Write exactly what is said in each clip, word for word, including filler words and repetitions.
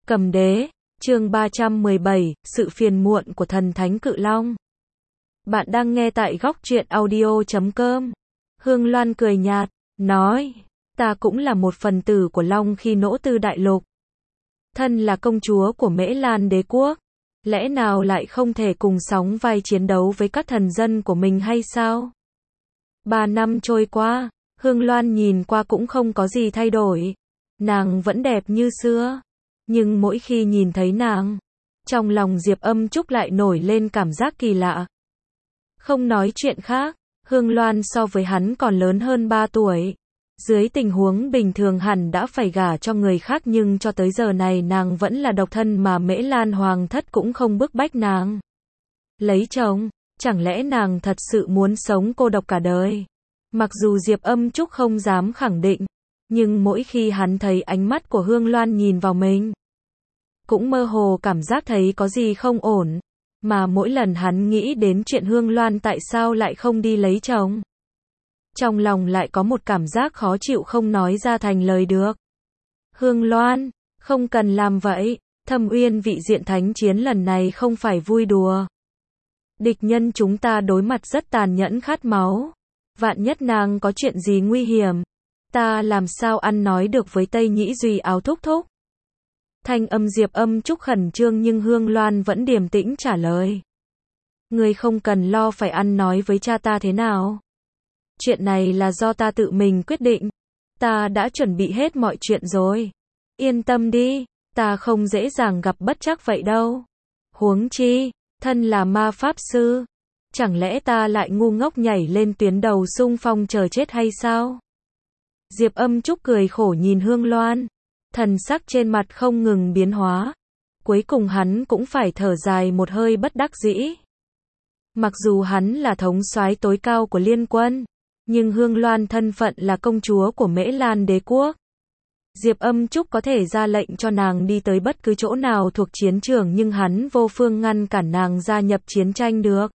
Cầm đế, chương ba trăm mười bảy, sự phiền muộn của thần thánh cự long. Bạn đang nghe tại góc truyện audio chấm com. Hương Loan cười nhạt, nói, ta cũng là một phần tử của Long khi nỗ tư đại lục. Thân là công chúa của Mễ Lan đế quốc, lẽ nào lại không thể cùng sóng vai chiến đấu với các thần dân của mình hay sao? Ba năm trôi qua, Hương Loan nhìn qua cũng không có gì thay đổi. Nàng vẫn đẹp như xưa. Nhưng mỗi khi nhìn thấy nàng, trong lòng Diệp Âm Trúc lại nổi lên cảm giác kỳ lạ. Không nói chuyện khác, Hương Loan so với hắn còn lớn hơn ba tuổi. Dưới tình huống bình thường hẳn đã phải gả cho người khác, nhưng cho tới giờ này nàng vẫn là độc thân mà Mễ Lan Hoàng thất cũng không bức bách nàng lấy chồng. Chẳng lẽ nàng thật sự muốn sống cô độc cả đời? Mặc dù Diệp Âm Trúc không dám khẳng định, nhưng mỗi khi hắn thấy ánh mắt của Hương Loan nhìn vào mình, cũng mơ hồ cảm giác thấy có gì không ổn. Mà mỗi lần hắn nghĩ đến chuyện Hương Loan tại sao lại không đi lấy chồng, trong lòng lại có một cảm giác khó chịu không nói ra thành lời được. Hương Loan, không cần làm vậy. Thâm Uyên vị diện thánh chiến lần này không phải vui đùa. Địch nhân chúng ta đối mặt rất tàn nhẫn khát máu. Vạn nhất nàng có chuyện gì nguy hiểm, ta làm sao ăn nói được với Tây Nhĩ Duy Áo thúc thúc. Thanh âm Diệp Âm Trúc khẩn trương, nhưng Hương Loan vẫn điềm tĩnh trả lời. Ngươi không cần lo phải ăn nói với cha ta thế nào. Chuyện này là do ta tự mình quyết định. Ta đã chuẩn bị hết mọi chuyện rồi. Yên tâm đi, ta không dễ dàng gặp bất trắc vậy đâu. Huống chi, thân là ma pháp sư, chẳng lẽ ta lại ngu ngốc nhảy lên tuyến đầu xung phong chờ chết hay sao? Diệp Âm Trúc cười khổ nhìn Hương Loan, thần sắc trên mặt không ngừng biến hóa. Cuối cùng hắn cũng phải thở dài một hơi bất đắc dĩ. Mặc dù hắn là thống soái tối cao của liên quân, nhưng Hương Loan thân phận là công chúa của Mễ Lan đế quốc. Diệp Âm Trúc có thể ra lệnh cho nàng đi tới bất cứ chỗ nào thuộc chiến trường, nhưng hắn vô phương ngăn cản nàng gia nhập chiến tranh được.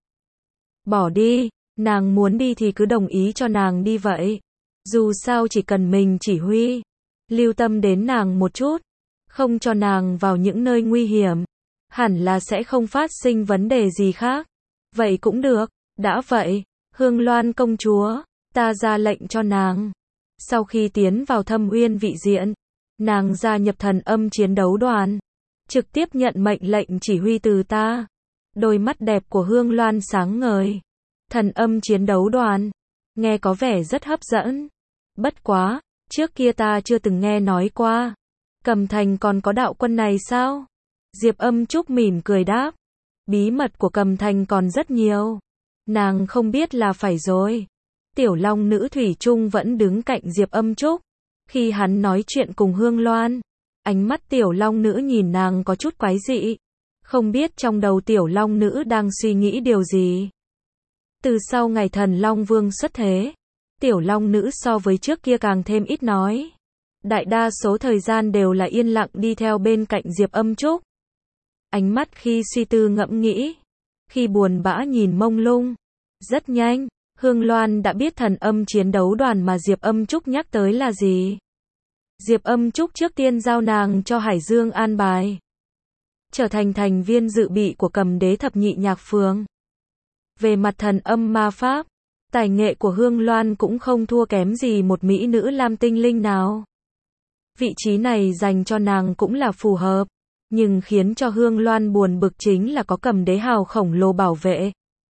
Bỏ đi, nàng muốn đi thì cứ đồng ý cho nàng đi vậy. Dù sao chỉ cần mình chỉ huy, lưu tâm đến nàng một chút, không cho nàng vào những nơi nguy hiểm, hẳn là sẽ không phát sinh vấn đề gì khác. Vậy cũng được. Đã vậy, Hương Loan công chúa, ta ra lệnh cho nàng. Sau khi tiến vào Thâm Uyên vị diện, nàng gia nhập thần âm chiến đấu đoàn, trực tiếp nhận mệnh lệnh chỉ huy từ ta. Đôi mắt đẹp của Hương Loan sáng ngời. Thần âm chiến đấu đoàn, nghe có vẻ rất hấp dẫn. Bất quá, trước kia ta chưa từng nghe nói qua. Cầm Thành còn có đạo quân này sao? Diệp Âm Trúc mỉm cười đáp. Bí mật của Cầm Thành còn rất nhiều. Nàng không biết là phải rồi. Tiểu Long nữ thủy chung vẫn đứng cạnh Diệp Âm Trúc. Khi hắn nói chuyện cùng Hương Loan, ánh mắt Tiểu Long nữ nhìn nàng có chút quái dị. Không biết trong đầu Tiểu Long nữ đang suy nghĩ điều gì. Từ sau ngày thần Long Vương xuất thế, Tiểu Long nữ so với trước kia càng thêm ít nói. Đại đa số thời gian đều là yên lặng đi theo bên cạnh Diệp Âm Trúc. Ánh mắt khi suy tư ngẫm nghĩ, khi buồn bã nhìn mông lung. Rất nhanh, Hương Loan đã biết thần âm chiến đấu đoàn mà Diệp Âm Trúc nhắc tới là gì. Diệp Âm Trúc trước tiên giao nàng cho Hải Dương an bài, trở thành thành viên dự bị của Cầm Đế thập nhị nhạc phường. Về mặt thần âm ma pháp, tài nghệ của Hương Loan cũng không thua kém gì một mỹ nữ lam tinh linh nào. Vị trí này dành cho nàng cũng là phù hợp, nhưng khiến cho Hương Loan buồn bực chính là có Cầm Đế hào khổng lồ bảo vệ.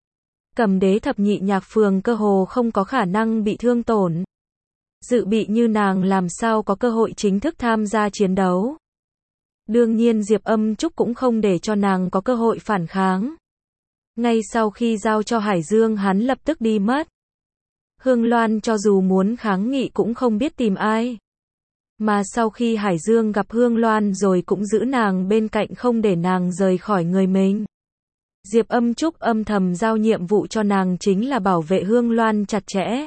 Cầm Đế thập nhị nhạc phường cơ hồ không có khả năng bị thương tổn. Dự bị như nàng làm sao có cơ hội chính thức tham gia chiến đấu. Đương nhiên Diệp Âm Trúc cũng không để cho nàng có cơ hội phản kháng. Ngay sau khi giao cho Hải Dương, hắn lập tức đi mất. Hương Loan cho dù muốn kháng nghị cũng không biết tìm ai. Mà sau khi Hải Dương gặp Hương Loan rồi cũng giữ nàng bên cạnh không để nàng rời khỏi người mình. Diệp Âm Trúc âm thầm giao nhiệm vụ cho nàng chính là bảo vệ Hương Loan chặt chẽ,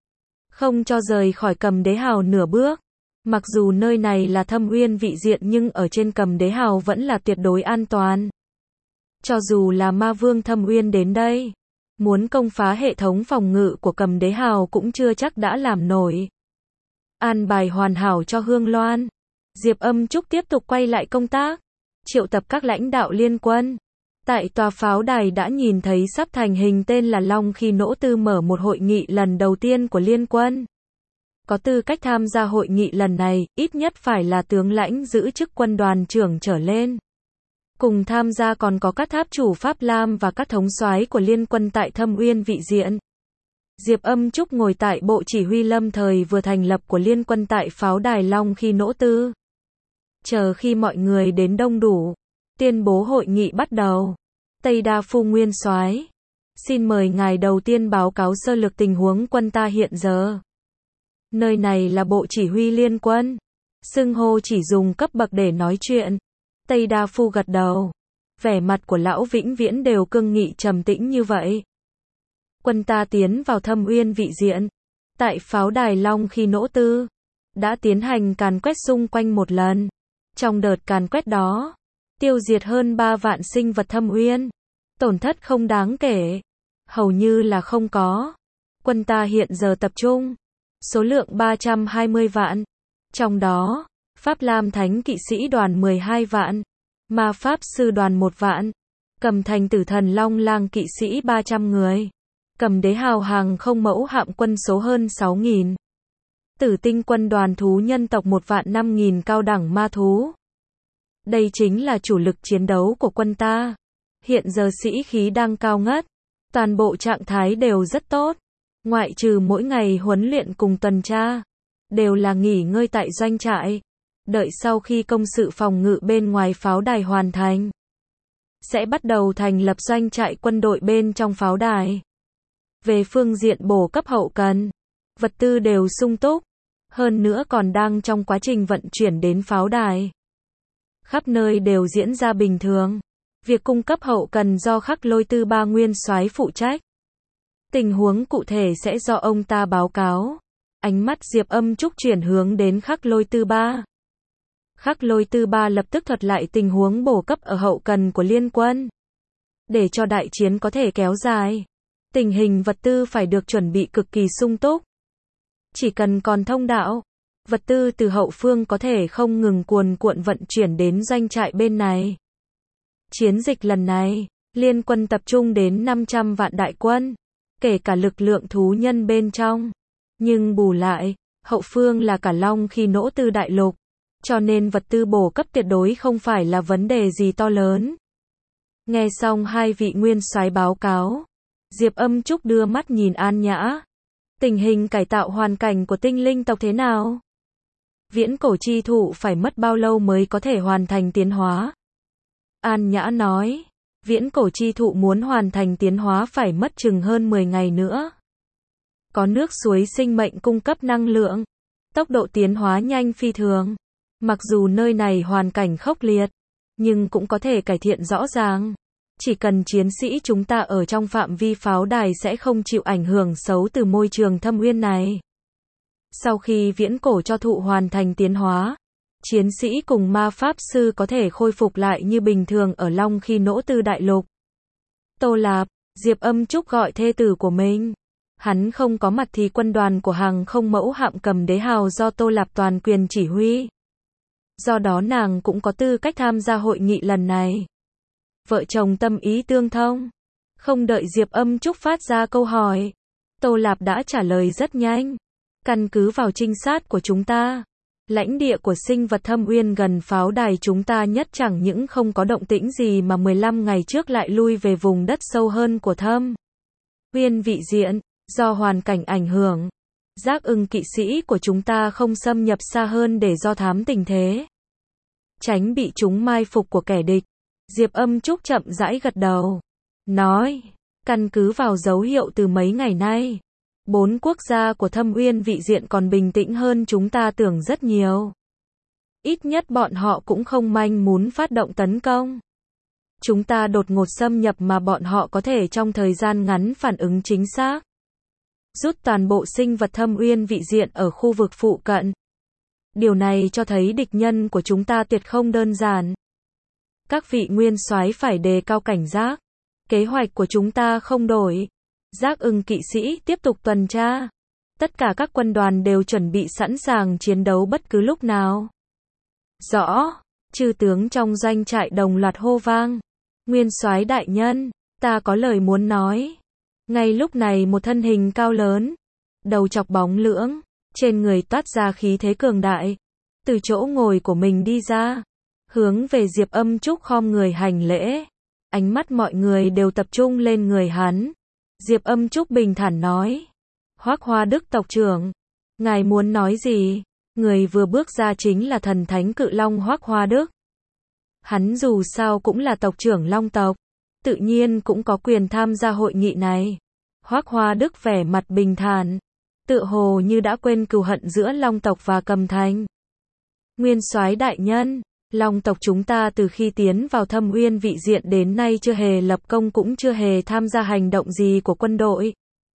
không cho rời khỏi Cầm Đế hào nửa bước. Mặc dù nơi này là Thâm Uyên vị diện, nhưng ở trên Cầm Đế hào vẫn là tuyệt đối an toàn. Cho dù là ma vương Thâm Uyên đến đây, muốn công phá hệ thống phòng ngự của Cầm Đế hào cũng chưa chắc đã làm nổi. An bài hoàn hảo cho Hương Loan, Diệp Âm Trúc tiếp tục quay lại công tác, triệu tập các lãnh đạo liên quân. Tại tòa pháo đài đã nhìn thấy sắp thành hình tên là Long Khi Nỗ Tư mở một hội nghị lần đầu tiên của liên quân. Có tư cách tham gia hội nghị lần này, ít nhất phải là tướng lãnh giữ chức quân đoàn trưởng trở lên. Cùng tham gia còn có các tháp chủ Pháp Lam và các thống soái của liên quân tại Thâm Uyên Vị Diện. Diệp Âm Trúc ngồi tại bộ chỉ huy lâm thời vừa thành lập của liên quân tại pháo đài Long Khi Nỗ Tư. Chờ khi mọi người đến đông đủ, tuyên bố hội nghị bắt đầu. Tây Đa Phu Nguyên Soái, xin mời ngài đầu tiên báo cáo sơ lược tình huống quân ta hiện giờ. Nơi này là bộ chỉ huy liên quân. Xưng hô chỉ dùng cấp bậc để nói chuyện. Tây Đa Phu gật đầu. Vẻ mặt của lão vĩnh viễn đều cương nghị trầm tĩnh như vậy. Quân ta tiến vào Thâm Uyên Vị Diện. Tại pháo đài Long Khi Nỗ Tư, đã tiến hành càn quét xung quanh một lần. Trong đợt càn quét đó, tiêu diệt hơn ba vạn sinh vật Thâm Uyên. Tổn thất không đáng kể. Hầu như là không có. Quân ta hiện giờ tập trung. Số lượng ba trăm hai mươi vạn. Trong đó, Pháp Lam Thánh Kỵ Sĩ đoàn mười hai vạn. Ma Pháp Sư đoàn một vạn. Cầm Thành Tử Thần Long Lang Kỵ Sĩ ba trăm người. Cầm Đế Hào Hàng Không Mẫu Hạm quân số hơn sáu nghìn. Tử Tinh quân đoàn thú nhân tộc một vạn năm nghìn cao đẳng ma thú. Đây chính là chủ lực chiến đấu của quân ta. Hiện giờ sĩ khí đang cao ngất. Toàn bộ trạng thái đều rất tốt. Ngoại trừ mỗi ngày huấn luyện cùng tuần tra, đều là nghỉ ngơi tại doanh trại. Đợi sau khi công sự phòng ngự bên ngoài pháo đài hoàn thành, sẽ bắt đầu thành lập doanh trại quân đội bên trong pháo đài. Về phương diện bổ cấp hậu cần, vật tư đều sung túc, hơn nữa còn đang trong quá trình vận chuyển đến pháo đài. Khắp nơi đều diễn ra bình thường. Việc cung cấp hậu cần do Khắc Lôi Tư Ba nguyên soái phụ trách. Tình huống cụ thể sẽ do ông ta báo cáo. Ánh mắt Diệp Âm Trúc chuyển hướng đến Khắc Lôi Tư Ba. Khắc Lôi Tư Ba lập tức thuật lại tình huống bổ cấp ở hậu cần của liên quân. Để cho đại chiến có thể kéo dài, tình hình vật tư phải được chuẩn bị cực kỳ sung túc. Chỉ cần còn thông đạo, vật tư từ hậu phương có thể không ngừng cuồn cuộn vận chuyển đến doanh trại bên này. Chiến dịch lần này, liên quân tập trung đến năm trăm vạn đại quân, kể cả lực lượng thú nhân bên trong. Nhưng bù lại, hậu phương là cả Long Khi Nỗ Tư đại lục, cho nên vật tư bổ cấp tuyệt đối không phải là vấn đề gì to lớn. Nghe xong hai vị nguyên soái báo cáo, Diệp Âm Trúc đưa mắt nhìn An Nhã. Tình hình cải tạo hoàn cảnh của tinh linh tộc thế nào? Viễn cổ chi thụ phải mất bao lâu mới có thể hoàn thành tiến hóa? An Nhã nói, viễn cổ chi thụ muốn hoàn thành tiến hóa phải mất chừng hơn mười ngày nữa. Có nước suối sinh mệnh cung cấp năng lượng, tốc độ tiến hóa nhanh phi thường. Mặc dù nơi này hoàn cảnh khốc liệt, nhưng cũng có thể cải thiện rõ ràng. Chỉ cần chiến sĩ chúng ta ở trong phạm vi pháo đài sẽ không chịu ảnh hưởng xấu từ môi trường Thâm Uyên này. Sau khi viễn cổ cho thụ hoàn thành tiến hóa, chiến sĩ cùng ma pháp sư có thể khôi phục lại như bình thường ở Long Khi Nỗ Tư đại lục. Tô Lạp, Diệp Âm Trúc gọi thê tử của mình. Hắn không có mặt thì quân đoàn của hàng không mẫu hạm Cầm Đế Hào do Tô Lạp toàn quyền chỉ huy. Do đó nàng cũng có tư cách tham gia hội nghị lần này. Vợ chồng tâm ý tương thông. Không đợi Diệp Âm Trúc phát ra câu hỏi, Tô Lạp đã trả lời rất nhanh. Căn cứ vào trinh sát của chúng ta, lãnh địa của sinh vật Thâm Uyên gần pháo đài chúng ta nhất chẳng những không có động tĩnh gì mà mười lăm ngày trước lại lui về vùng đất sâu hơn của Thâm Uyên Vị Diện. Do hoàn cảnh ảnh hưởng, Giác Ưng kỵ sĩ của chúng ta không xâm nhập xa hơn để do thám tình thế, tránh bị chúng mai phục của kẻ địch. Diệp Âm Trúc chậm rãi gật đầu, nói, căn cứ vào dấu hiệu từ mấy ngày nay, bốn quốc gia của Thâm Uyên Vị Diện còn bình tĩnh hơn chúng ta tưởng rất nhiều. Ít nhất bọn họ cũng không manh muốn phát động tấn công. Chúng ta đột ngột xâm nhập mà bọn họ có thể trong thời gian ngắn phản ứng chính xác, rút toàn bộ sinh vật Thâm Uyên Vị Diện ở khu vực phụ cận. Điều này cho thấy địch nhân của chúng ta tuyệt không đơn giản. Các vị nguyên soái phải đề cao cảnh giác. Kế hoạch của chúng ta không đổi. Giác Ưng kỵ sĩ tiếp tục tuần tra. Tất cả các quân đoàn đều chuẩn bị sẵn sàng chiến đấu bất cứ lúc nào. Rõ. Chư tướng trong doanh trại đồng loạt hô vang. Nguyên soái đại nhân, ta có lời muốn nói. Ngay lúc này một thân hình cao lớn, đầu chọc bóng lưỡng, trên người toát ra khí thế cường đại, từ chỗ ngồi của mình đi ra, hướng về Diệp Âm Trúc khom người hành lễ. Ánh mắt mọi người đều tập trung lên người hắn. Diệp Âm Trúc bình thản nói. Hoắc Hoa Đức tộc trưởng, ngài muốn nói gì? Người vừa bước ra chính là thần thánh cự long Hoắc Hoa Đức. Hắn dù sao cũng là tộc trưởng long tộc, tự nhiên cũng có quyền tham gia hội nghị này. Hoắc Hoa Đức vẻ mặt bình thản, tựa hồ như đã quên cừu hận giữa long tộc và Cầm Thành. Nguyên soái đại nhân, long tộc chúng ta từ khi tiến vào Thâm Uyên vị diện đến nay chưa hề lập công cũng chưa hề tham gia hành động gì của quân đội.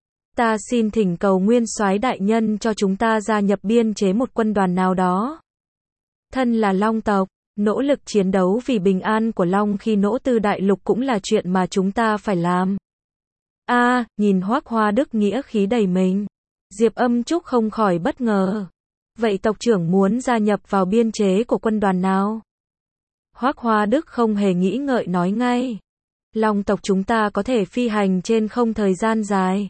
Ta xin thỉnh cầu Nguyên soái đại nhân cho chúng ta gia nhập biên chế một quân đoàn nào đó. Thân là long tộc, nỗ lực chiến đấu vì bình an của long khi nỗ tư đại lục cũng là chuyện mà chúng ta phải làm. A, à, nhìn Hoắc Hoa Đức nghĩa khí đầy mình, Diệp Âm Trúc không khỏi bất ngờ. Vậy tộc trưởng muốn gia nhập vào biên chế của quân đoàn nào? Hoắc Hoa Đức không hề nghĩ ngợi nói ngay. Long tộc chúng ta có thể phi hành trên không thời gian dài.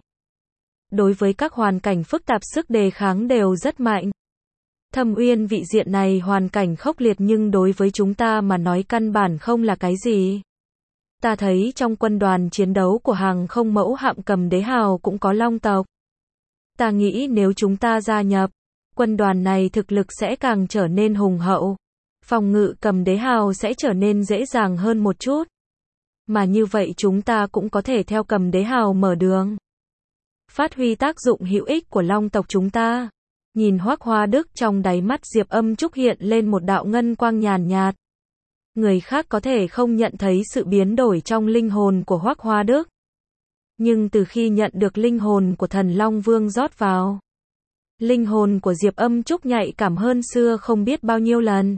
Đối với các hoàn cảnh phức tạp sức đề kháng đều rất mạnh. Thâm Uyên vị diện này hoàn cảnh khốc liệt nhưng đối với chúng ta mà nói căn bản không là cái gì. Ta thấy trong quân đoàn chiến đấu của hàng không mẫu hạm Cầm Đế Hào cũng có long tộc. Ta nghĩ nếu chúng ta gia nhập, quân đoàn này thực lực sẽ càng trở nên hùng hậu. Phòng ngự Cầm Đế Hào sẽ trở nên dễ dàng hơn một chút. Mà như vậy chúng ta cũng có thể theo Cầm Đế Hào mở đường. Phát huy tác dụng hữu ích của long tộc chúng ta. Nhìn Hoắc Hoa Đức, trong đáy mắt Diệp Âm Trúc hiện lên một đạo ngân quang nhàn nhạt. Người khác có thể không nhận thấy sự biến đổi trong linh hồn của Hoắc Hoa Đức. Nhưng từ khi nhận được linh hồn của Thần Long Vương rót vào, linh hồn của Diệp Âm Trúc nhạy cảm hơn xưa không biết bao nhiêu lần.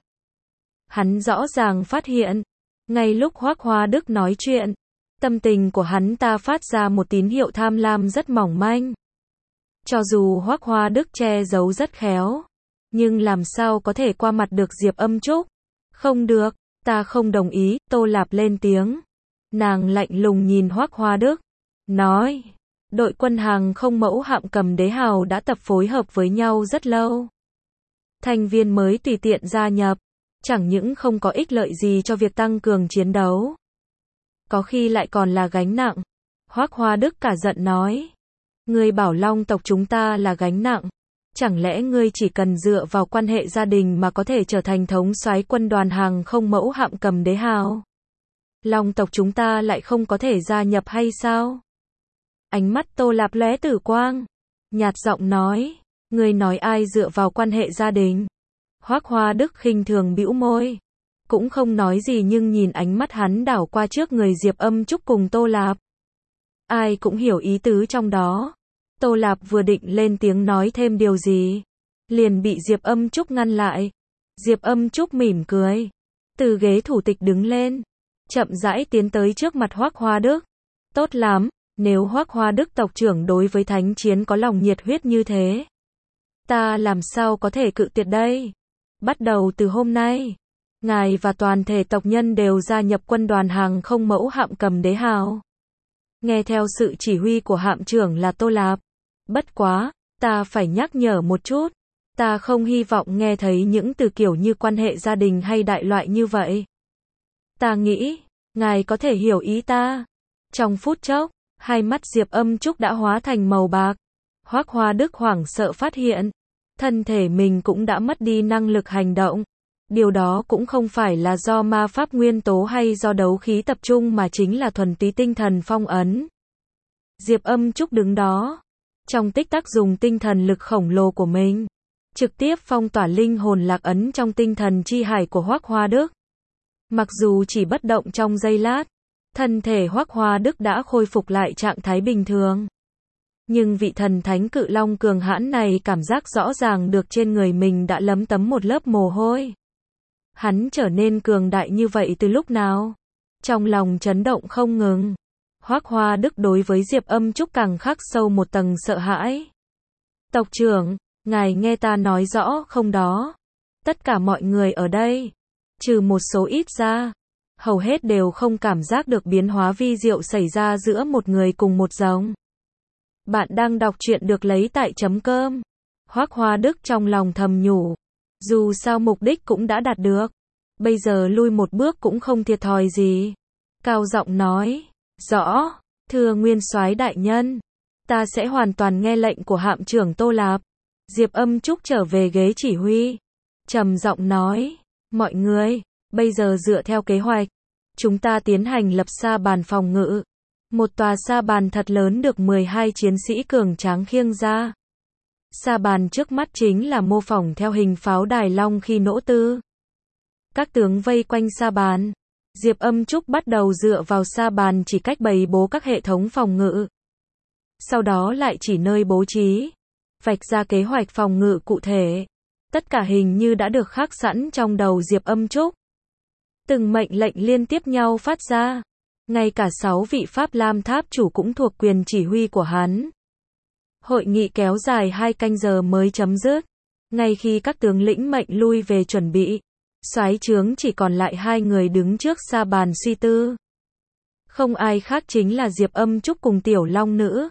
Hắn rõ ràng phát hiện, ngay lúc Hoắc Hoa Đức nói chuyện, tâm tình của hắn ta phát ra một tín hiệu tham lam rất mỏng manh. Cho dù Hoắc Hoa Đức che giấu rất khéo, nhưng làm sao có thể qua mặt được Diệp Âm Trúc? Không được, ta không đồng ý, Tô Lạp lên tiếng. Nàng lạnh lùng nhìn Hoắc Hoa Đức, nói, đội quân hàng không mẫu hạm Cầm Đế Hào đã tập phối hợp với nhau rất lâu. Thành viên mới tùy tiện gia nhập, chẳng những không có ích lợi gì cho việc tăng cường chiến đấu, có khi lại còn là gánh nặng. Hoắc Hoa Đức cả giận nói, ngươi bảo long tộc chúng ta là gánh nặng, chẳng lẽ ngươi chỉ cần dựa vào quan hệ gia đình mà có thể trở thành thống soái quân đoàn hàng không mẫu hạm Cầm Đế Hào? Long tộc chúng ta lại không có thể gia nhập hay sao? Ánh mắt Tô Lạp lóe tử quang, nhạt giọng nói, ngươi nói ai dựa vào quan hệ gia đình? Hoắc Hoa Đức khinh thường bĩu môi, cũng không nói gì nhưng nhìn ánh mắt hắn đảo qua trước người Diệp Âm Trúc cùng Tô Lạp. Ai cũng hiểu ý tứ trong đó. Tô Lạp vừa định lên tiếng nói thêm điều gì, liền bị Diệp Âm Trúc ngăn lại. Diệp Âm Trúc mỉm cười, từ ghế thủ tịch đứng lên, chậm rãi tiến tới trước mặt Hoắc Hoa Đức. Tốt lắm, nếu Hoắc Hoa Đức tộc trưởng đối với thánh chiến có lòng nhiệt huyết như thế, ta làm sao có thể cự tuyệt đây? Bắt đầu từ hôm nay, ngài và toàn thể tộc nhân đều gia nhập quân đoàn hàng không mẫu hạm Cầm Đế Hào. Nghe theo sự chỉ huy của hạm trưởng là Tô Lạp. Bất quá, ta phải nhắc nhở một chút, ta không hy vọng nghe thấy những từ kiểu như quan hệ gia đình hay đại loại như vậy. Ta nghĩ, ngài có thể hiểu ý ta. Trong phút chốc, hai mắt Diệp Âm Trúc đã hóa thành màu bạc. Hoắc Hoa Đức hoảng sợ phát hiện, thân thể mình cũng đã mất đi năng lực hành động. Điều đó cũng không phải là do ma pháp nguyên tố hay do đấu khí tập trung mà chính là thuần túy tinh thần phong ấn. Diệp Âm Trúc đứng đó, trong tích tắc dùng tinh thần lực khổng lồ của mình, trực tiếp phong tỏa linh hồn lạc ấn trong tinh thần chi hải của Hoắc Hoa Đức. Mặc dù chỉ bất động trong giây lát, thân thể Hoắc Hoa Đức đã khôi phục lại trạng thái bình thường. Nhưng vị thần thánh cự long cường hãn này cảm giác rõ ràng được trên người mình đã lấm tấm một lớp mồ hôi. Hắn trở nên cường đại như vậy từ lúc nào? Trong lòng chấn động không ngừng. Hoắc Hoa Đức đối với Diệp Âm Trúc càng khắc sâu một tầng sợ hãi. Tộc trưởng, ngài nghe ta nói rõ không đó? Tất cả mọi người ở đây, trừ một số ít ra, hầu hết đều không cảm giác được biến hóa vi diệu xảy ra giữa một người cùng một giống. Bạn đang đọc truyện được lấy tại chấm cơm. Hoác Hoa Đức trong lòng thầm nhủ. Dù sao mục đích cũng đã đạt được. Bây giờ lui một bước cũng không thiệt thòi gì. Cao giọng nói. Rõ, thưa nguyên soái đại nhân. Ta sẽ hoàn toàn nghe lệnh của hạm trưởng Tô Lạp. Diệp Âm Trúc trở về ghế chỉ huy. Trầm giọng nói. Mọi người, bây giờ dựa theo kế hoạch. Chúng ta tiến hành lập sa bàn phòng ngự. Một tòa sa bàn thật lớn được mười hai chiến sĩ cường tráng khiêng ra. Sa bàn trước mắt chính là mô phỏng theo hình pháo đài long khi nỗ tư. Các tướng vây quanh sa bàn. Diệp Âm Trúc bắt đầu dựa vào sa bàn chỉ cách bày bố các hệ thống phòng ngự. Sau đó lại chỉ nơi bố trí. Vạch ra kế hoạch phòng ngự cụ thể. Tất cả hình như đã được khắc sẵn trong đầu Diệp Âm Trúc. Từng mệnh lệnh liên tiếp nhau phát ra. Ngay cả sáu vị Pháp Lam Tháp chủ cũng thuộc quyền chỉ huy của hắn. Hội nghị kéo dài hai canh giờ mới chấm dứt. Ngay khi các tướng lĩnh mệnh lui về chuẩn bị, soái trướng chỉ còn lại hai người đứng trước sa bàn suy tư. Không ai khác chính là Diệp Âm Trúc cùng Tiểu Long Nữ.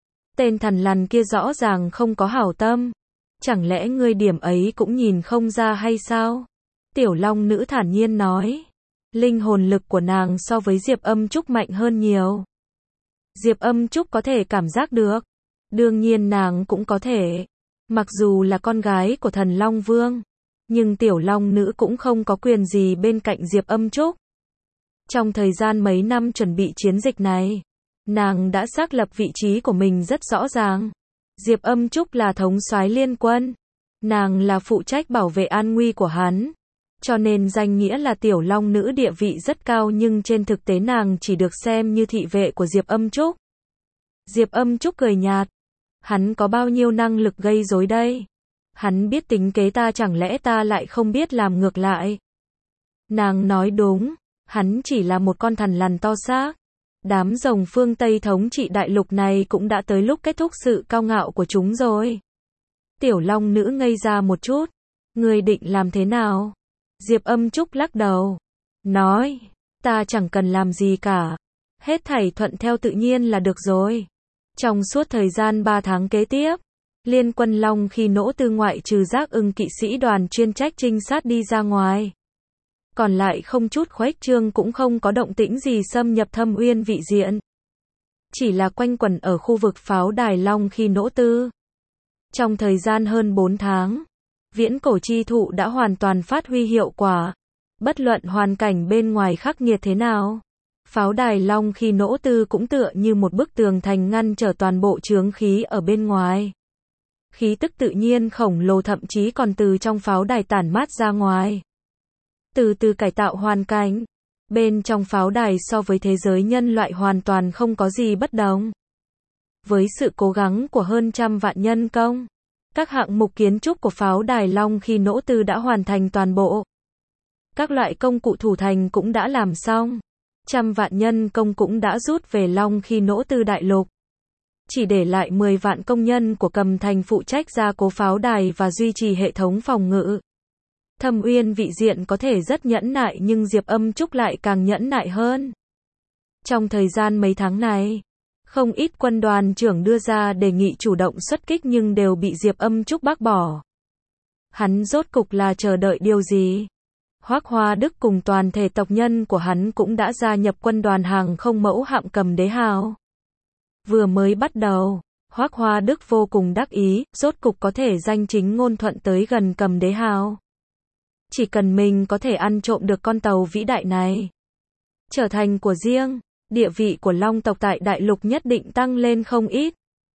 Tên thằn lằn kia rõ ràng không có hảo tâm. Chẳng lẽ ngươi điểm ấy cũng nhìn không ra hay sao? Tiểu Long Nữ thản nhiên nói. Linh hồn lực của nàng so với Diệp Âm Trúc mạnh hơn nhiều. Diệp Âm Trúc có thể cảm giác được. Đương nhiên nàng cũng có thể. Mặc dù là con gái của thần Long Vương. Nhưng Tiểu Long Nữ cũng không có quyền gì bên cạnh Diệp Âm Trúc. Trong thời gian mấy năm chuẩn bị chiến dịch này, nàng đã xác lập vị trí của mình rất rõ ràng. Diệp Âm Trúc là thống soái liên quân. Nàng là phụ trách bảo vệ an nguy của hắn. Cho nên danh nghĩa là Tiểu Long Nữ địa vị rất cao nhưng trên thực tế nàng chỉ được xem như thị vệ của Diệp Âm Trúc. Diệp Âm Trúc cười nhạt. Hắn có bao nhiêu năng lực gây rối đây? Hắn biết tính kế ta, chẳng lẽ ta lại không biết làm ngược lại? Nàng nói đúng, hắn chỉ là một con thằn lằn to xác. Đám rồng phương Tây thống trị đại lục này cũng đã tới lúc kết thúc sự cao ngạo của chúng rồi. Tiểu Long Nữ ngây ra một chút. Ngươi định làm thế nào? Diệp Âm Trúc lắc đầu. Nói, ta chẳng cần làm gì cả. Hết thảy thuận theo tự nhiên là được rồi. Trong suốt thời gian ba tháng kế tiếp, Liên quân Long khi nỗ tư ngoại trừ Giác Ưng kỵ sĩ đoàn chuyên trách trinh sát đi ra ngoài. Còn lại không chút khuếch trương cũng không có động tĩnh gì xâm nhập Thâm Uyên vị diện. Chỉ là quanh quẩn ở khu vực pháo đài Long khi nỗ tư. Trong thời gian hơn bốn tháng, viễn cổ chi thụ đã hoàn toàn phát huy hiệu quả. Bất luận hoàn cảnh bên ngoài khắc nghiệt thế nào, pháo đài Long khi nỗ tư cũng tựa như một bức tường thành ngăn trở toàn bộ chướng khí ở bên ngoài. Khí tức tự nhiên khổng lồ thậm chí còn từ trong pháo đài tản mát ra ngoài. Từ từ cải tạo hoàn cảnh. Bên trong pháo đài so với thế giới nhân loại hoàn toàn không có gì bất đồng. Với sự cố gắng của hơn trăm vạn nhân công, các hạng mục kiến trúc của pháo đài Long khi nỗ tư đã hoàn thành toàn bộ. Các loại công cụ thủ thành cũng đã làm xong. Trăm vạn nhân công cũng đã rút về Long khi nỗ tư đại lục. Chỉ để lại mười vạn công nhân của Cầm Thành phụ trách gia cố pháo đài và duy trì hệ thống phòng ngự. Thâm Uyên vị diện có thể rất nhẫn nại nhưng Diệp Âm Trúc lại càng nhẫn nại hơn. Trong thời gian mấy tháng này, không ít quân đoàn trưởng đưa ra đề nghị chủ động xuất kích nhưng đều bị Diệp Âm Trúc bác bỏ. Hắn rốt cục là chờ đợi điều gì? Hoác Hoa Đức cùng toàn thể tộc nhân của hắn cũng đã gia nhập quân đoàn hàng không mẫu hạm Cầm Đế Hào. Vừa mới bắt đầu, Hoác Hoa Đức vô cùng đắc ý, rốt cục có thể danh chính ngôn thuận tới gần Cầm Đế Hào. Chỉ cần mình có thể ăn trộm được con tàu vĩ đại này, trở thành của riêng, địa vị của Long tộc tại đại lục nhất định tăng lên không ít.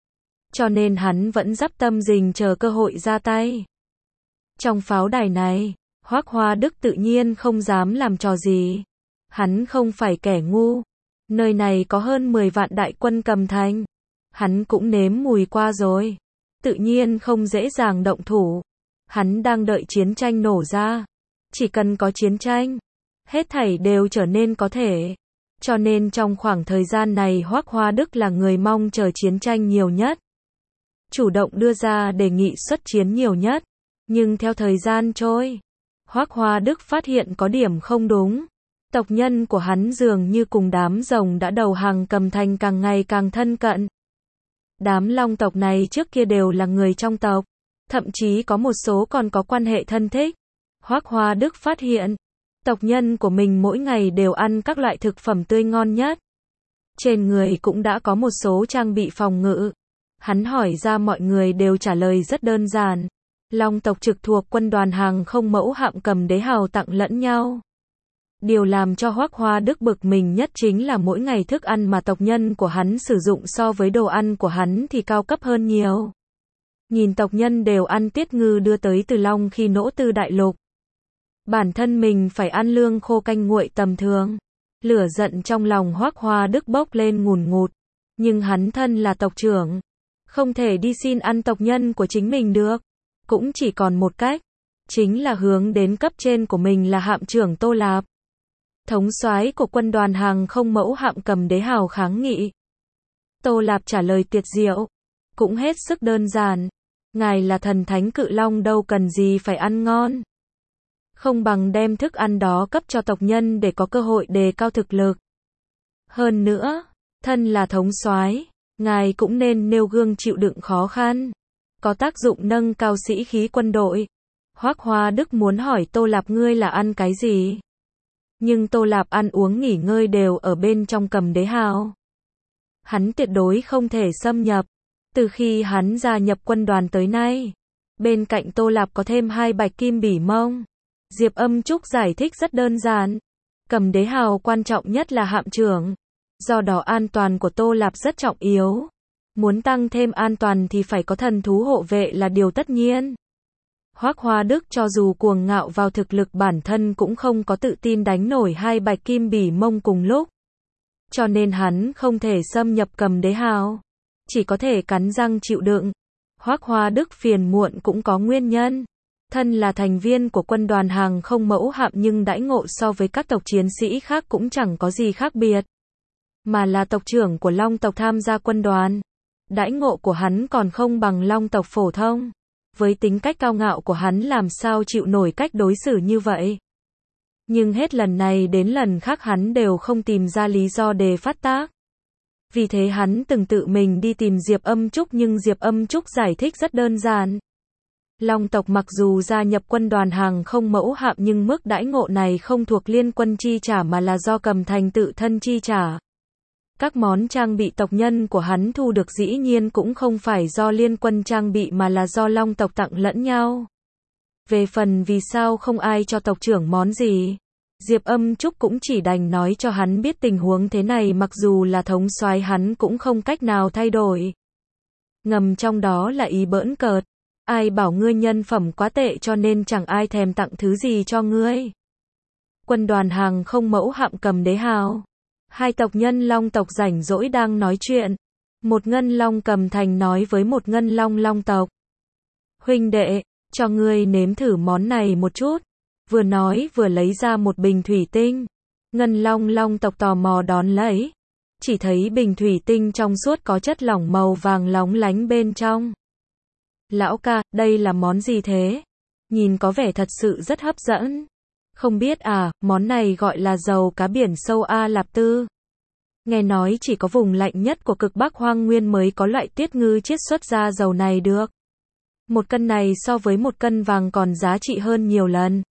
Cho nên hắn vẫn dắp tâm rình chờ cơ hội ra tay. Trong pháo đài này, Hoác Hoa Đức tự nhiên không dám làm trò gì. Hắn không phải kẻ ngu. Nơi này có hơn mười vạn đại quân Cầm Thành. Hắn cũng nếm mùi qua rồi. Tự nhiên không dễ dàng động thủ. Hắn đang đợi chiến tranh nổ ra. Chỉ cần có chiến tranh, hết thảy đều trở nên có thể. Cho nên trong khoảng thời gian này Hoác Hoa Đức là người mong chờ chiến tranh nhiều nhất. Chủ động đưa ra đề nghị xuất chiến nhiều nhất. Nhưng theo thời gian trôi, Hoắc Hoa Đức phát hiện có điểm không đúng. Tộc nhân của hắn dường như cùng đám rồng đã đầu hàng Cầm Thành càng ngày càng thân cận. Đám long tộc này trước kia đều là người trong tộc, thậm chí có một số còn có quan hệ thân thích. Hoắc Hoa Đức phát hiện, tộc nhân của mình mỗi ngày đều ăn các loại thực phẩm tươi ngon nhất. Trên người cũng đã có một số trang bị phòng ngự. Hắn hỏi ra mọi người đều trả lời rất đơn giản. Long tộc trực thuộc quân đoàn hàng không mẫu hạm Cầm Đế Hào tặng lẫn nhau. Điều làm cho Hoắc Hoa Đức bực mình nhất chính là mỗi ngày thức ăn mà tộc nhân của hắn sử dụng so với đồ ăn của hắn thì cao cấp hơn nhiều. Nhìn tộc nhân đều ăn tiết ngư đưa tới từ Long khi nỗ tư đại lục. Bản thân mình phải ăn lương khô canh nguội tầm thường. Lửa giận trong lòng Hoắc Hoa Đức bốc lên ngùn ngụt. Nhưng hắn thân là tộc trưởng, không thể đi xin ăn tộc nhân của chính mình được. Cũng chỉ còn một cách, chính là hướng đến cấp trên của mình là hạm trưởng Tô Lạp, thống soái của quân đoàn hàng không mẫu hạm Cầm Đế Hào kháng nghị. Tô Lạp trả lời tuyệt diệu, cũng hết sức đơn giản. Ngài là thần thánh cự long đâu cần gì phải ăn ngon. Không bằng đem thức ăn đó cấp cho tộc nhân để có cơ hội đề cao thực lực. Hơn nữa, thân là thống soái, ngài cũng nên nêu gương chịu đựng khó khăn, có tác dụng nâng cao sĩ khí quân đội. Hoắc Hoa Đức muốn hỏi Tô Lạp ngươi là ăn cái gì? Nhưng Tô Lạp ăn uống nghỉ ngơi đều ở bên trong Cầm Đế Hào. Hắn tuyệt đối không thể xâm nhập. Từ khi hắn gia nhập quân đoàn tới nay, bên cạnh Tô Lạp có thêm hai bạch kim bỉ mông. Diệp Âm Trúc giải thích rất đơn giản. Cầm Đế Hào quan trọng nhất là hạm trưởng. Do đó an toàn của Tô Lạp rất trọng yếu. Muốn tăng thêm an toàn thì phải có thần thú hộ vệ là điều tất nhiên. Hoắc Hoa Đức cho dù cuồng ngạo vào thực lực bản thân cũng không có tự tin đánh nổi hai bạch kim bỉ mông cùng lúc. Cho nên hắn không thể xâm nhập Cầm Đế Hào, chỉ có thể cắn răng chịu đựng. Hoắc Hoa Đức phiền muộn cũng có nguyên nhân. Thân là thành viên của quân đoàn hàng không mẫu hạm nhưng đãi ngộ so với các tộc chiến sĩ khác cũng chẳng có gì khác biệt. Mà là tộc trưởng của long tộc tham gia quân đoàn. Đãi ngộ của hắn còn không bằng long tộc phổ thông. Với tính cách cao ngạo của hắn làm sao chịu nổi cách đối xử như vậy. Nhưng hết lần này đến lần khác hắn đều không tìm ra lý do để phát tác. Vì thế hắn từng tự mình đi tìm Diệp Âm Trúc nhưng Diệp Âm Trúc giải thích rất đơn giản. Long tộc mặc dù gia nhập quân đoàn hàng không mẫu hạm nhưng mức đãi ngộ này không thuộc liên quân chi trả mà là do Cầm Thành tự thân chi trả. Các món trang bị tộc nhân của hắn thu được dĩ nhiên cũng không phải do liên quân trang bị mà là do long tộc tặng lẫn nhau. Về phần vì sao không ai cho tộc trưởng món gì, Diệp Âm Trúc cũng chỉ đành nói cho hắn biết tình huống thế này mặc dù là thống soái hắn cũng không cách nào thay đổi. Ngầm trong đó là ý bỡn cợt. Ai bảo ngươi nhân phẩm quá tệ cho nên chẳng ai thèm tặng thứ gì cho ngươi. Quân đoàn hàng không mẫu hạm Cầm Đế Hào. Hai tộc nhân long tộc rảnh rỗi đang nói chuyện. Một ngân long Cầm Thành nói với một ngân long long tộc. Huynh đệ, cho ngươi nếm thử món này một chút. Vừa nói vừa lấy ra một bình thủy tinh. Ngân long long tộc tò mò đón lấy. Chỉ thấy bình thủy tinh trong suốt có chất lỏng màu vàng lóng lánh bên trong. Lão ca, đây là món gì thế? Nhìn có vẻ thật sự rất hấp dẫn. Không biết à, món này gọi là dầu cá biển sâu A Lạp Tư. Nghe nói chỉ có vùng lạnh nhất của cực Bắc Hoang Nguyên mới có loại tiết ngư chiết xuất ra dầu này được. Một cân này so với một cân vàng còn giá trị hơn nhiều lần.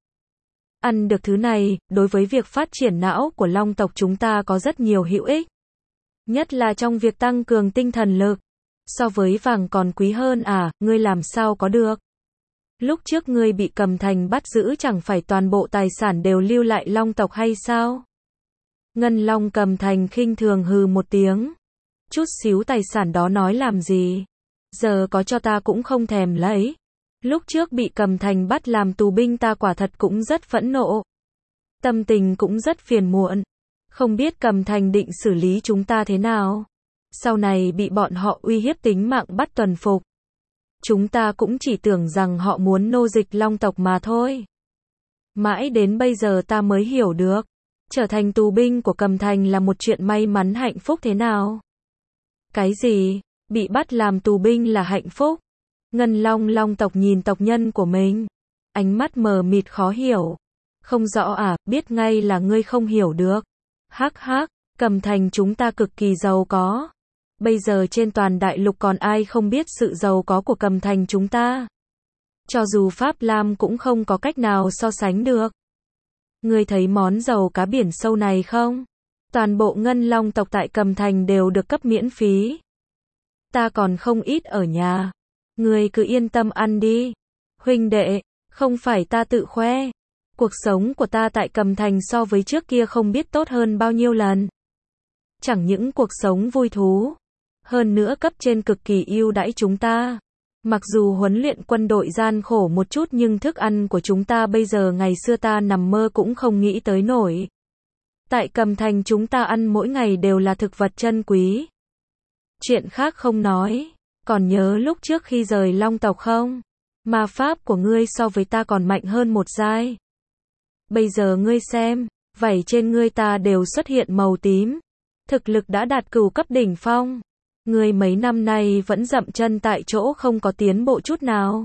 Ăn được thứ này, đối với việc phát triển não của long tộc chúng ta có rất nhiều hữu ích. Nhất là trong việc tăng cường tinh thần lực. So với vàng còn quý hơn à, ngươi làm sao có được? Lúc trước ngươi bị Cầm Thành bắt giữ chẳng phải toàn bộ tài sản đều lưu lại long tộc hay sao? Ngân long Cầm Thành khinh thường hừ một tiếng. Chút xíu tài sản đó nói làm gì? Giờ có cho ta cũng không thèm lấy. Lúc trước bị Cầm Thành bắt làm tù binh ta quả thật cũng rất phẫn nộ. Tâm tình cũng rất phiền muộn. Không biết Cầm Thành định xử lý chúng ta thế nào? Sau này bị bọn họ uy hiếp tính mạng bắt tuần phục. Chúng ta cũng chỉ tưởng rằng họ muốn nô dịch long tộc mà thôi. Mãi đến bây giờ ta mới hiểu được. Trở thành tù binh của Cầm Thành là một chuyện may mắn hạnh phúc thế nào. Cái gì? Bị bắt làm tù binh là hạnh phúc? Ngân long long tộc nhìn tộc nhân của mình. ánh mắt mờ mịt khó hiểu. Không rõ à, biết ngay là ngươi không hiểu được. Hắc hắc, Cầm Thành chúng ta cực kỳ giàu có. Bây giờ trên toàn đại lục còn ai không biết sự giàu có của Cầm Thành chúng ta. Cho dù Pháp Lam cũng không có cách nào so sánh được. Ngươi thấy món dầu cá biển sâu này không? Toàn bộ ngân long tộc tại Cầm Thành đều được cấp miễn phí. Ta còn không ít ở nhà. Ngươi cứ yên tâm ăn đi. Huynh đệ, không phải ta tự khoe. Cuộc sống của ta tại Cầm Thành so với trước kia không biết tốt hơn bao nhiêu lần. Chẳng những cuộc sống vui thú, hơn nữa cấp trên cực kỳ ưu đãi chúng ta. Mặc dù huấn luyện quân đội gian khổ một chút nhưng thức ăn của chúng ta bây giờ ngày xưa ta nằm mơ cũng không nghĩ tới nổi. Tại Cầm Thành chúng ta ăn mỗi ngày đều là thực vật chân quý. Chuyện khác không nói, còn nhớ lúc trước khi rời Long tộc không? Ma pháp của ngươi so với ta còn mạnh hơn một giai. Bây giờ ngươi xem, vảy trên ngươi ta đều xuất hiện màu tím. Thực lực đã đạt cửu cấp đỉnh phong. Ngươi mấy năm nay vẫn dậm chân tại chỗ không có tiến bộ chút nào.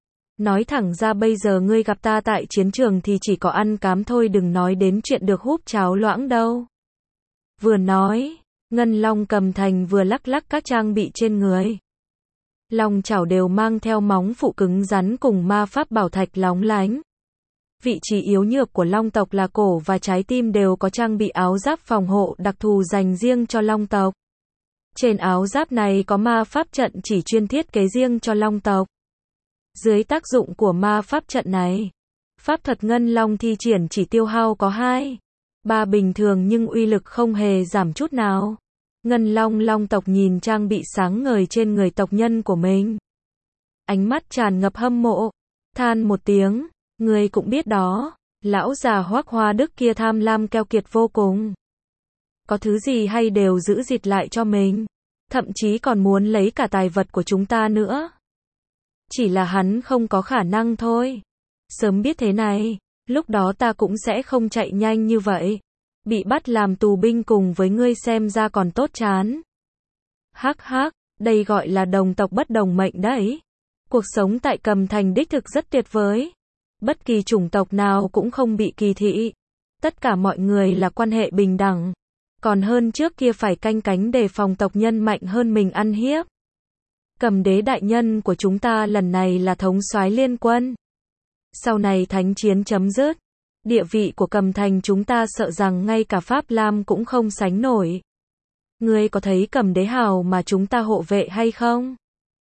Nói thẳng ra bây giờ ngươi gặp ta tại chiến trường thì chỉ có ăn cám thôi, đừng nói đến chuyện được húp cháo loãng đâu. Vừa nói, Ngân Long Cầm Thành vừa lắc lắc các trang bị trên người. Long chảo đều mang theo móng phụ cứng rắn cùng ma pháp bảo thạch lóng lánh. Vị trí yếu nhược của Long tộc là cổ và trái tim đều có trang bị áo giáp phòng hộ đặc thù dành riêng cho Long tộc. Trên áo giáp này có ma pháp trận chỉ chuyên thiết kế riêng cho Long tộc. Dưới tác dụng của ma pháp trận này, pháp thuật Ngân Long thi triển chỉ tiêu hao có hai, ba bình thường nhưng uy lực không hề giảm chút nào. Ngân Long Long tộc nhìn trang bị sáng ngời trên người tộc nhân của mình. Ánh mắt tràn ngập hâm mộ, than một tiếng, người cũng biết đó, lão già Hoắc Hoa Đức kia tham lam keo kiệt vô cùng. Có thứ gì hay đều giữ gìn lại cho mình, thậm chí còn muốn lấy cả tài vật của chúng ta nữa. Chỉ là hắn không có khả năng thôi. Sớm biết thế này, lúc đó ta cũng sẽ không chạy nhanh như vậy. Bị bắt làm tù binh cùng với ngươi xem ra còn tốt chán. Hắc hắc, đây gọi là đồng tộc bất đồng mệnh đấy. Cuộc sống tại Cầm Thành đích thực rất tuyệt vời. Bất kỳ chủng tộc nào cũng không bị kỳ thị. Tất cả mọi người là quan hệ bình đẳng. Còn hơn trước kia phải canh cánh đề phòng tộc nhân mạnh hơn mình ăn hiếp. Cầm đế đại nhân của chúng ta lần này là thống soái liên quân. Sau này thánh chiến chấm dứt, địa vị của Cầm Thành chúng ta sợ rằng ngay cả Pháp Lam cũng không sánh nổi. Ngươi có thấy Cầm đế hào mà chúng ta hộ vệ hay không?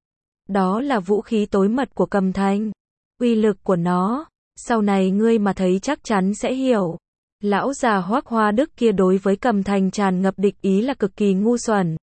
Đó là vũ khí tối mật của Cầm Thành. Uy lực của nó, sau này ngươi mà thấy chắc chắn sẽ hiểu. Lão già Hoắc Hoa Đức kia đối với Cầm Thành tràn ngập địch ý là cực kỳ ngu xuẩn.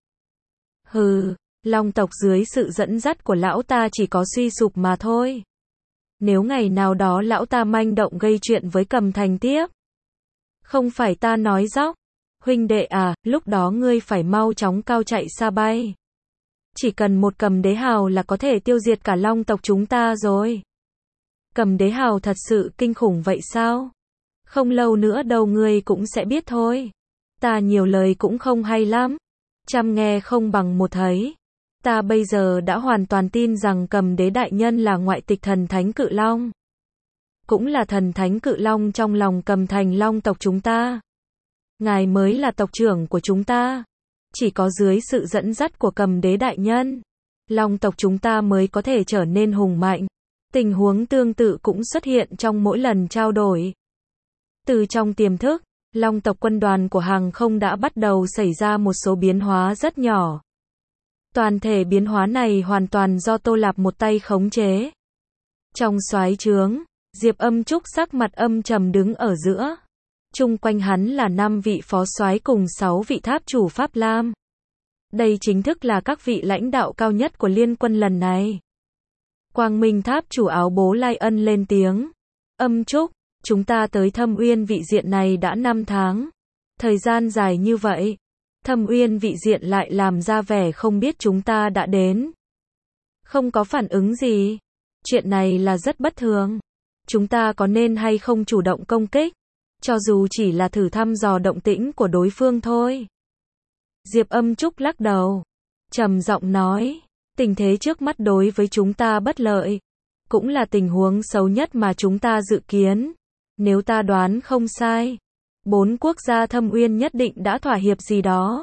Hừ, Long tộc dưới sự dẫn dắt của lão ta chỉ có suy sụp mà thôi. Nếu ngày nào đó lão ta manh động gây chuyện với Cầm Thành tiếp. Không phải ta nói dóc. Huynh đệ à, lúc đó ngươi phải mau chóng cao chạy xa bay. Chỉ cần một Cầm đế hào là có thể tiêu diệt cả Long tộc chúng ta rồi. Cầm đế hào thật sự kinh khủng vậy sao? Không lâu nữa đâu ngươi cũng sẽ biết thôi. Ta nhiều lời cũng không hay lắm. Trăm nghe không bằng một thấy. Ta bây giờ đã hoàn toàn tin rằng Cầm đế đại nhân là ngoại tịch thần thánh cự long. Cũng là thần thánh cự long trong lòng Cầm Thành Long tộc chúng ta. Ngài mới là tộc trưởng của chúng ta. Chỉ có dưới sự dẫn dắt của Cầm đế đại nhân, Long tộc chúng ta mới có thể trở nên hùng mạnh. Tình huống tương tự cũng xuất hiện trong mỗi lần trao đổi. Từ trong tiềm thức, Long tộc quân đoàn của hàng không đã bắt đầu xảy ra một số biến hóa rất nhỏ. Toàn thể biến hóa này hoàn toàn do Tô Lạp một tay khống chế. Trong soái trướng, Diệp Âm Trúc sắc mặt âm trầm đứng ở giữa. Chung quanh hắn là năm vị phó soái cùng sáu vị tháp chủ Pháp Lam. Đây chính thức là các vị lãnh đạo cao nhất của liên quân lần này. Quang Minh tháp chủ áo bố Lai Ân lên tiếng. Âm Trúc, chúng ta tới Thâm Uyên vị diện này đã năm tháng. Thời gian dài như vậy. Thâm Uyên vị diện lại làm ra vẻ không biết chúng ta đã đến. Không có phản ứng gì. Chuyện này là rất bất thường. Chúng ta có nên hay không chủ động công kích? Cho dù chỉ là thử thăm dò động tĩnh của đối phương thôi. Diệp Âm Trúc lắc đầu. Trầm giọng nói. Tình thế trước mắt đối với chúng ta bất lợi. cũng là tình huống xấu nhất mà chúng ta dự kiến. Nếu ta đoán không sai, bốn quốc gia Thâm Uyên nhất định đã thỏa hiệp gì đó.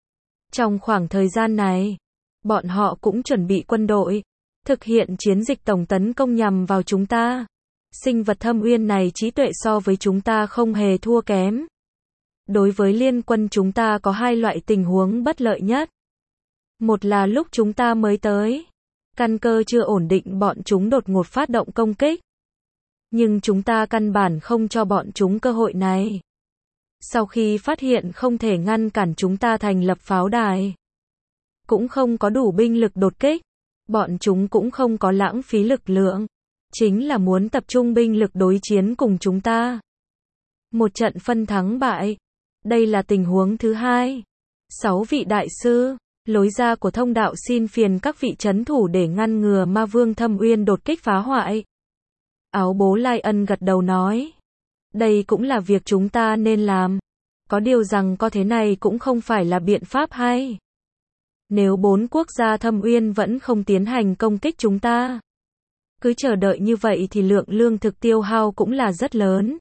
Trong khoảng thời gian này, bọn họ cũng chuẩn bị quân đội, thực hiện chiến dịch tổng tấn công nhằm vào chúng ta. Sinh vật Thâm Uyên này trí tuệ so với chúng ta không hề thua kém. Đối với liên quân chúng ta có hai loại tình huống bất lợi nhất. Một là lúc chúng ta mới tới, căn cơ chưa ổn định, bọn chúng đột ngột phát động công kích. Nhưng chúng ta căn bản không cho bọn chúng cơ hội này. Sau khi phát hiện không thể ngăn cản chúng ta thành lập pháo đài, cũng không có đủ binh lực đột kích, bọn chúng cũng không có lãng phí lực lượng, chính là muốn tập trung binh lực đối chiến cùng chúng ta. Một trận phân thắng bại. Đây là tình huống thứ hai. Sáu vị đại sư, lối ra của thông đạo xin phiền các vị trấn thủ để ngăn ngừa ma vương Thâm Uyên đột kích phá hoại. Áo bố Lai Ân gật đầu nói. Đây cũng là việc chúng ta nên làm. Có điều rằng có thế này cũng không phải là biện pháp hay. Nếu bốn quốc gia Thâm Uyên vẫn không tiến hành công kích chúng ta, cứ chờ đợi như vậy thì lượng lương thực tiêu hao cũng là rất lớn.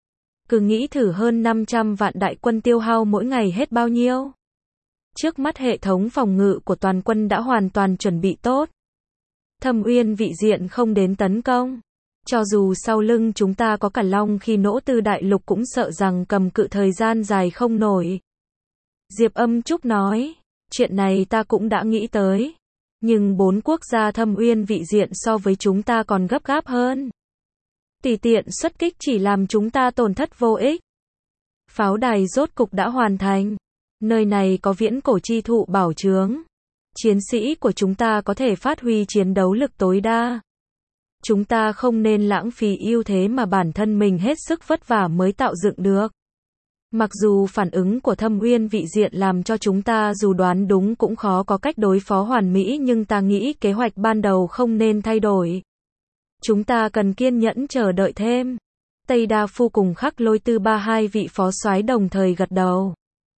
Cứ nghĩ thử hơn năm trăm vạn đại quân tiêu hao mỗi ngày hết bao nhiêu. Trước mắt hệ thống phòng ngự của toàn quân đã hoàn toàn chuẩn bị tốt. Thâm Uyên vị diện không đến tấn công. Cho dù sau lưng chúng ta có cả Long Khi Nỗ Tư đại lục cũng sợ rằng cầm cự thời gian dài không nổi. Diệp Âm Trúc nói, chuyện này ta cũng đã nghĩ tới. Nhưng bốn quốc gia Thâm Uyên vị diện so với chúng ta còn gấp gáp hơn. Tùy tiện xuất kích chỉ làm chúng ta tổn thất vô ích. Pháo đài rốt cục đã hoàn thành. Nơi này có viễn cổ chi thụ bảo chướng. Chiến sĩ của chúng ta có thể phát huy chiến đấu lực tối đa. Chúng ta không nên lãng phí ưu thế mà bản thân mình hết sức vất vả mới tạo dựng được. Mặc dù phản ứng của Thâm Uyên vị diện làm cho chúng ta dù đoán đúng cũng khó có cách đối phó hoàn mỹ, nhưng ta nghĩ kế hoạch ban đầu không nên thay đổi. Chúng ta cần kiên nhẫn chờ đợi thêm. Tây Đa Phu cùng Khắc Lôi Tư Ba hai vị phó soái đồng thời gật đầu.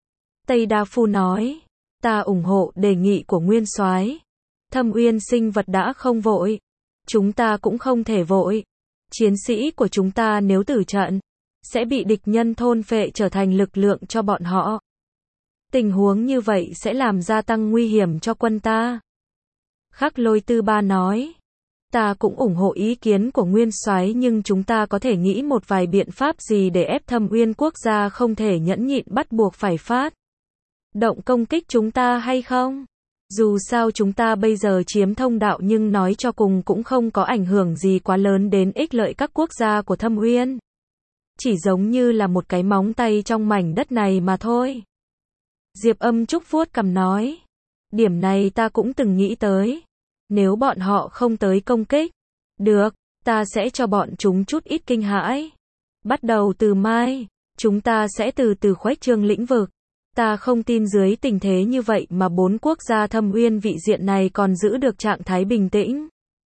Tây Đa Phu nói, ta ủng hộ đề nghị của Nguyên soái. Thâm Uyên sinh vật đã không vội, chúng ta cũng không thể vội. Chiến sĩ của chúng ta nếu tử trận, sẽ bị địch nhân thôn phệ trở thành lực lượng cho bọn họ. Tình huống như vậy sẽ làm gia tăng nguy hiểm cho quân ta. Khắc Lôi Tư Ba nói, ta cũng ủng hộ ý kiến của Nguyên soái, nhưng chúng ta có thể nghĩ một vài biện pháp gì để ép Thâm Uyên quốc gia không thể nhẫn nhịn bắt buộc phải phát động công kích chúng ta hay không? Dù sao chúng ta bây giờ chiếm thông đạo nhưng nói cho cùng cũng không có ảnh hưởng gì quá lớn đến ích lợi các quốc gia của Thâm Uyên. Chỉ giống như là một cái móng tay trong mảnh đất này mà thôi. Diệp Âm Trúc vuốt cằm nói, điểm này ta cũng từng nghĩ tới. Nếu bọn họ không tới công kích, được, ta sẽ cho bọn chúng chút ít kinh hãi. Bắt đầu từ mai, chúng ta sẽ từ từ khuếch trương lĩnh vực. Ta không tin dưới tình thế như vậy mà bốn quốc gia Thâm Uyên vị diện này còn giữ được trạng thái bình tĩnh.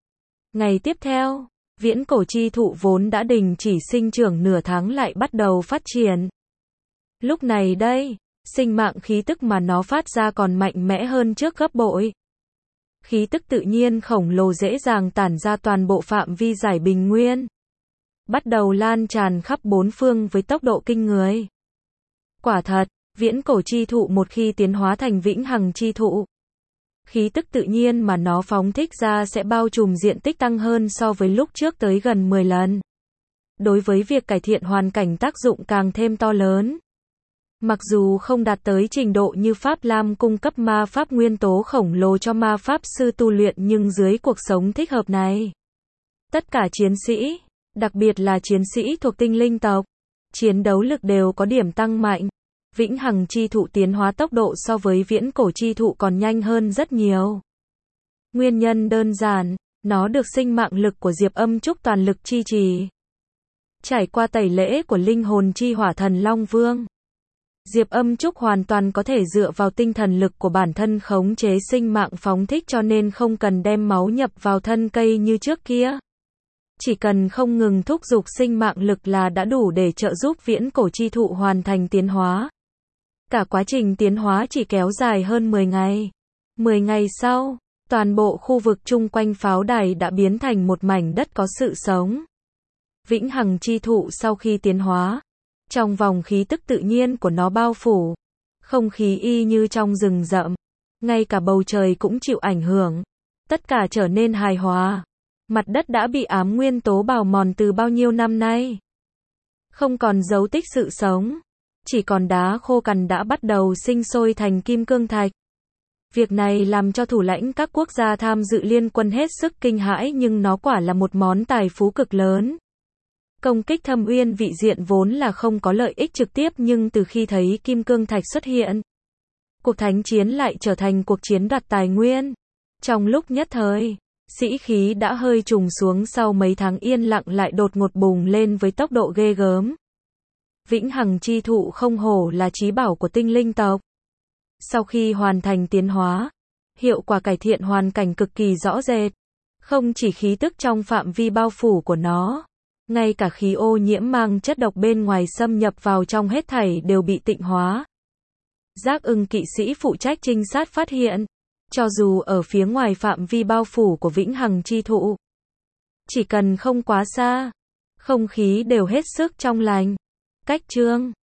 Ngày tiếp theo, viễn cổ chi thụ vốn đã đình chỉ sinh trưởng nửa tháng lại bắt đầu phát triển. Lúc này đây, sinh mạng khí tức mà nó phát ra còn mạnh mẽ hơn trước gấp bội. Khí tức tự nhiên khổng lồ dễ dàng tản ra toàn bộ phạm vi giải bình nguyên. Bắt đầu lan tràn khắp bốn phương với tốc độ kinh người. Quả thật, viễn cổ chi thụ một khi tiến hóa thành vĩnh hằng chi thụ, khí tức tự nhiên mà nó phóng thích ra sẽ bao trùm diện tích tăng hơn so với lúc trước tới gần mười lần. Đối với việc cải thiện hoàn cảnh tác dụng càng thêm to lớn. Mặc dù không đạt tới trình độ như Pháp Lam cung cấp ma pháp nguyên tố khổng lồ cho ma pháp sư tu luyện, nhưng dưới cuộc sống thích hợp này, tất cả chiến sĩ, đặc biệt là chiến sĩ thuộc tinh linh tộc, chiến đấu lực đều có điểm tăng mạnh. Vĩnh hằng chi thụ tiến hóa tốc độ so với viễn cổ chi thụ còn nhanh hơn rất nhiều. Nguyên nhân đơn giản, nó được sinh mạng lực của Diệp Âm Trúc toàn lực chi trì. Trải qua tẩy lễ của linh hồn chi hỏa thần Long Vương, Diệp Âm Trúc hoàn toàn có thể dựa vào tinh thần lực của bản thân khống chế sinh mạng phóng thích, cho nên không cần đem máu nhập vào thân cây như trước kia. Chỉ cần không ngừng thúc giục sinh mạng lực là đã đủ để trợ giúp viễn cổ chi thụ hoàn thành tiến hóa. Cả quá trình tiến hóa chỉ kéo dài hơn mười ngày. mười ngày sau, Toàn bộ khu vực chung quanh pháo đài đã biến thành một mảnh đất có sự sống. Vĩnh hằng chi thụ sau khi tiến hóa, trong vòng khí tức tự nhiên của nó bao phủ, không khí y như trong rừng rậm, ngay cả bầu trời cũng chịu ảnh hưởng, tất cả trở nên hài hòa. Mặt đất đã bị ám nguyên tố bào mòn từ bao nhiêu năm nay, không còn dấu tích sự sống, chỉ còn đá khô cằn đã bắt đầu sinh sôi thành kim cương thạch. Việc này làm cho thủ lãnh các quốc gia tham dự liên quân hết sức kinh hãi, nhưng nó quả là một món tài phú cực lớn. Công kích Thâm Uyên vị diện vốn là không có lợi ích trực tiếp, nhưng từ khi thấy kim cương thạch xuất hiện, cuộc thánh chiến lại trở thành cuộc chiến đoạt tài nguyên. Trong lúc nhất thời, sĩ khí đã hơi trùng xuống, sau mấy tháng yên lặng lại đột ngột bùng lên với tốc độ ghê gớm. Vĩnh hằng chi thụ không hổ là chí bảo của tinh linh tộc. Sau khi hoàn thành tiến hóa, hiệu quả cải thiện hoàn cảnh cực kỳ rõ rệt. Không chỉ khí tức trong phạm vi bao phủ của nó, ngay cả khí ô nhiễm mang chất độc bên ngoài xâm nhập vào trong hết thảy đều bị tịnh hóa. Giác ưng kỵ sĩ phụ trách trinh sát phát hiện, cho dù ở phía ngoài phạm vi bao phủ của vĩnh hằng chi thụ, chỉ cần không quá xa, không khí đều hết sức trong lành. Cách chương